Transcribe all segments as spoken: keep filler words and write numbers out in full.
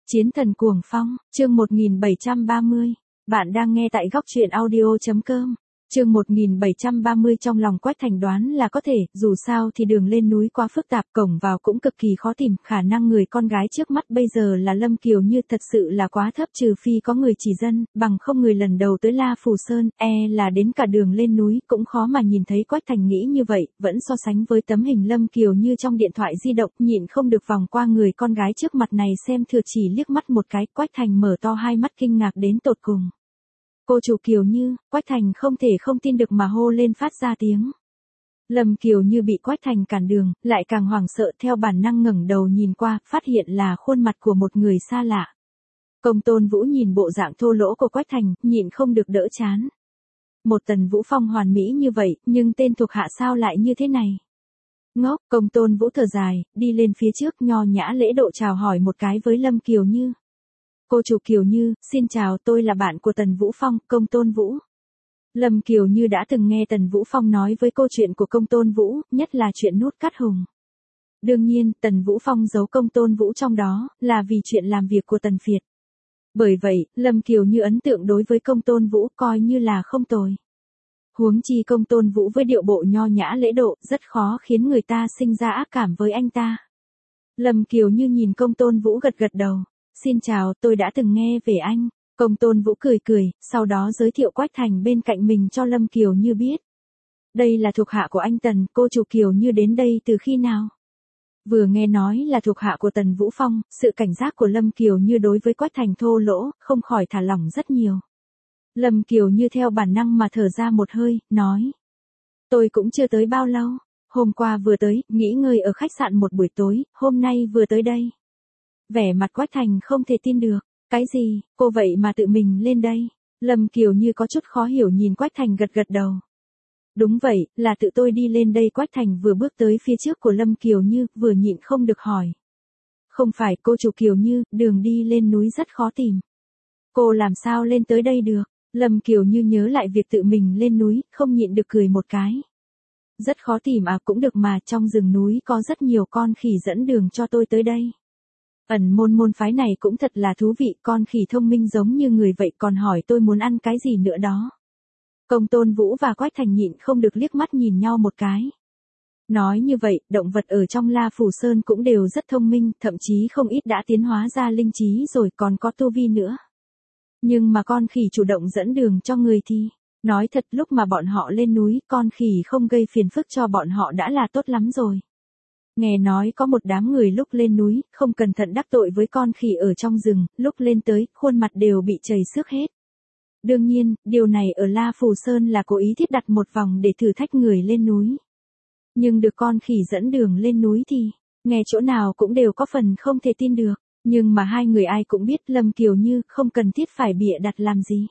Chiến thần cuồng phong, chương một nghìn bảy trăm ba mươi. Bạn đang nghe tại góc truyện audio chấm com. Chương một nghìn bảy trăm ba mươi trong lòng Quách Thành đoán là có thể, dù sao thì đường lên núi quá phức tạp, cổng vào cũng cực kỳ khó tìm, khả năng người con gái trước mắt bây giờ là Lâm Kiều Như thật sự là quá thấp, trừ phi có người chỉ dẫn, bằng không người lần đầu tới La Phù Sơn, e là đến cả đường lên núi cũng khó mà nhìn thấy. Quách Thành nghĩ như vậy, vẫn so sánh với tấm hình Lâm Kiều Như trong điện thoại di động, nhịn không được vòng qua người con gái trước mặt này xem thừa chỉ liếc mắt một cái. Quách Thành mở to hai mắt kinh ngạc đến tột cùng. Cô chủ Kiều Như, Quách Thành không thể không tin được mà hô lên phát ra tiếng. Lâm Kiều Như bị Quách Thành cản đường, lại càng hoảng sợ, theo bản năng ngẩng đầu nhìn qua, phát hiện là khuôn mặt của một người xa lạ. Công Tôn Vũ nhìn bộ dạng thô lỗ của Quách Thành, nhịn không được đỡ chán. Một Tần Vũ Phong hoàn mỹ như vậy, nhưng tên thuộc hạ sao lại như thế này? Ngốc, Công Tôn Vũ thở dài, đi lên phía trước nho nhã lễ độ chào hỏi một cái với Lâm Kiều Như. Cô chủ Kiều Như, xin chào, tôi là bạn của Tần Vũ Phong, Công Tôn Vũ. Lâm Kiều Như đã từng nghe Tần Vũ Phong nói với câu chuyện của Công Tôn Vũ, nhất là chuyện nút cắt hùng. Đương nhiên, Tần Vũ Phong giấu Công Tôn Vũ trong đó, là vì chuyện làm việc của Tần Phiệt. Bởi vậy, Lâm Kiều Như ấn tượng đối với Công Tôn Vũ coi như là không tồi. Huống chi Công Tôn Vũ với điệu bộ nho nhã lễ độ, rất khó khiến người ta sinh ra ác cảm với anh ta. Lâm Kiều Như nhìn Công Tôn Vũ gật gật đầu. Xin chào, tôi đã từng nghe về anh. Công Tôn Vũ cười cười, sau đó giới thiệu Quách Thành bên cạnh mình cho Lâm Kiều Như biết. Đây là thuộc hạ của anh Tần, cô chủ Kiều Như đến đây từ khi nào? Vừa nghe nói là thuộc hạ của Tần Vũ Phong, sự cảnh giác của Lâm Kiều Như đối với Quách Thành thô lỗ, không khỏi thả lỏng rất nhiều. Lâm Kiều Như theo bản năng mà thở ra một hơi, nói. Tôi cũng chưa tới bao lâu, hôm qua vừa tới, nghỉ ngơi ở khách sạn một buổi tối, hôm nay vừa tới đây. Vẻ mặt Quách Thành không thể tin được. Cái gì, cô vậy mà tự mình lên đây? Lâm Kiều Như có chút khó hiểu nhìn Quách Thành gật gật đầu. Đúng vậy, là tự tôi đi lên đây. Quách Thành vừa bước tới phía trước của Lâm Kiều Như, vừa nhịn không được hỏi. Không phải, cô chủ Kiều Như, đường đi lên núi rất khó tìm. Cô làm sao lên tới đây được? Lâm Kiều Như nhớ lại việc tự mình lên núi, không nhịn được cười một cái. Rất khó tìm à, cũng được mà, trong rừng núi có rất nhiều con khỉ dẫn đường cho tôi tới đây. Ẩn môn môn phái này cũng thật là thú vị, con khỉ thông minh giống như người vậy còn hỏi tôi muốn ăn cái gì nữa đó. Công Tôn Vũ và Quách Thành nhịn không được liếc mắt nhìn nhau một cái. Nói như vậy, động vật ở trong La Phù Sơn cũng đều rất thông minh, thậm chí không ít đã tiến hóa ra linh trí rồi, còn có tu vi nữa. Nhưng mà con khỉ chủ động dẫn đường cho người thì, nói thật lúc mà bọn họ lên núi, con khỉ không gây phiền phức cho bọn họ đã là tốt lắm rồi. Nghe nói có một đám người lúc lên núi, không cẩn thận đắc tội với con khỉ ở trong rừng, lúc lên tới, khuôn mặt đều bị chảy xước hết. Đương nhiên, điều này ở La Phù Sơn là cố ý thiết đặt một vòng để thử thách người lên núi. Nhưng được con khỉ dẫn đường lên núi thì, nghe chỗ nào cũng đều có phần không thể tin được. Nhưng mà hai người ai cũng biết Lâm Kiều Như không cần thiết phải bịa đặt làm gì.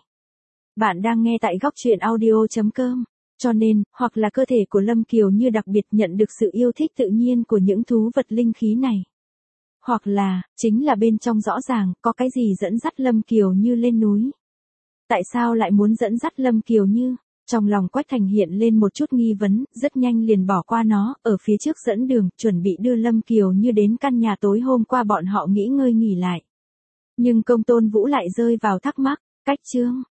Bạn đang nghe tại góc truyện audio chấm com. Cho nên, hoặc là cơ thể của Lâm Kiều Như đặc biệt nhận được sự yêu thích tự nhiên của những thú vật linh khí này. Hoặc là, chính là bên trong rõ ràng, có cái gì dẫn dắt Lâm Kiều Như lên núi. Tại sao lại muốn dẫn dắt Lâm Kiều Như? Trong lòng Quách Thành hiện lên một chút nghi vấn, rất nhanh liền bỏ qua nó, ở phía trước dẫn đường, chuẩn bị đưa Lâm Kiều Như đến căn nhà tối hôm qua bọn họ nghỉ ngơi nghỉ lại. Nhưng Công Tôn Vũ lại rơi vào thắc mắc, cách chương,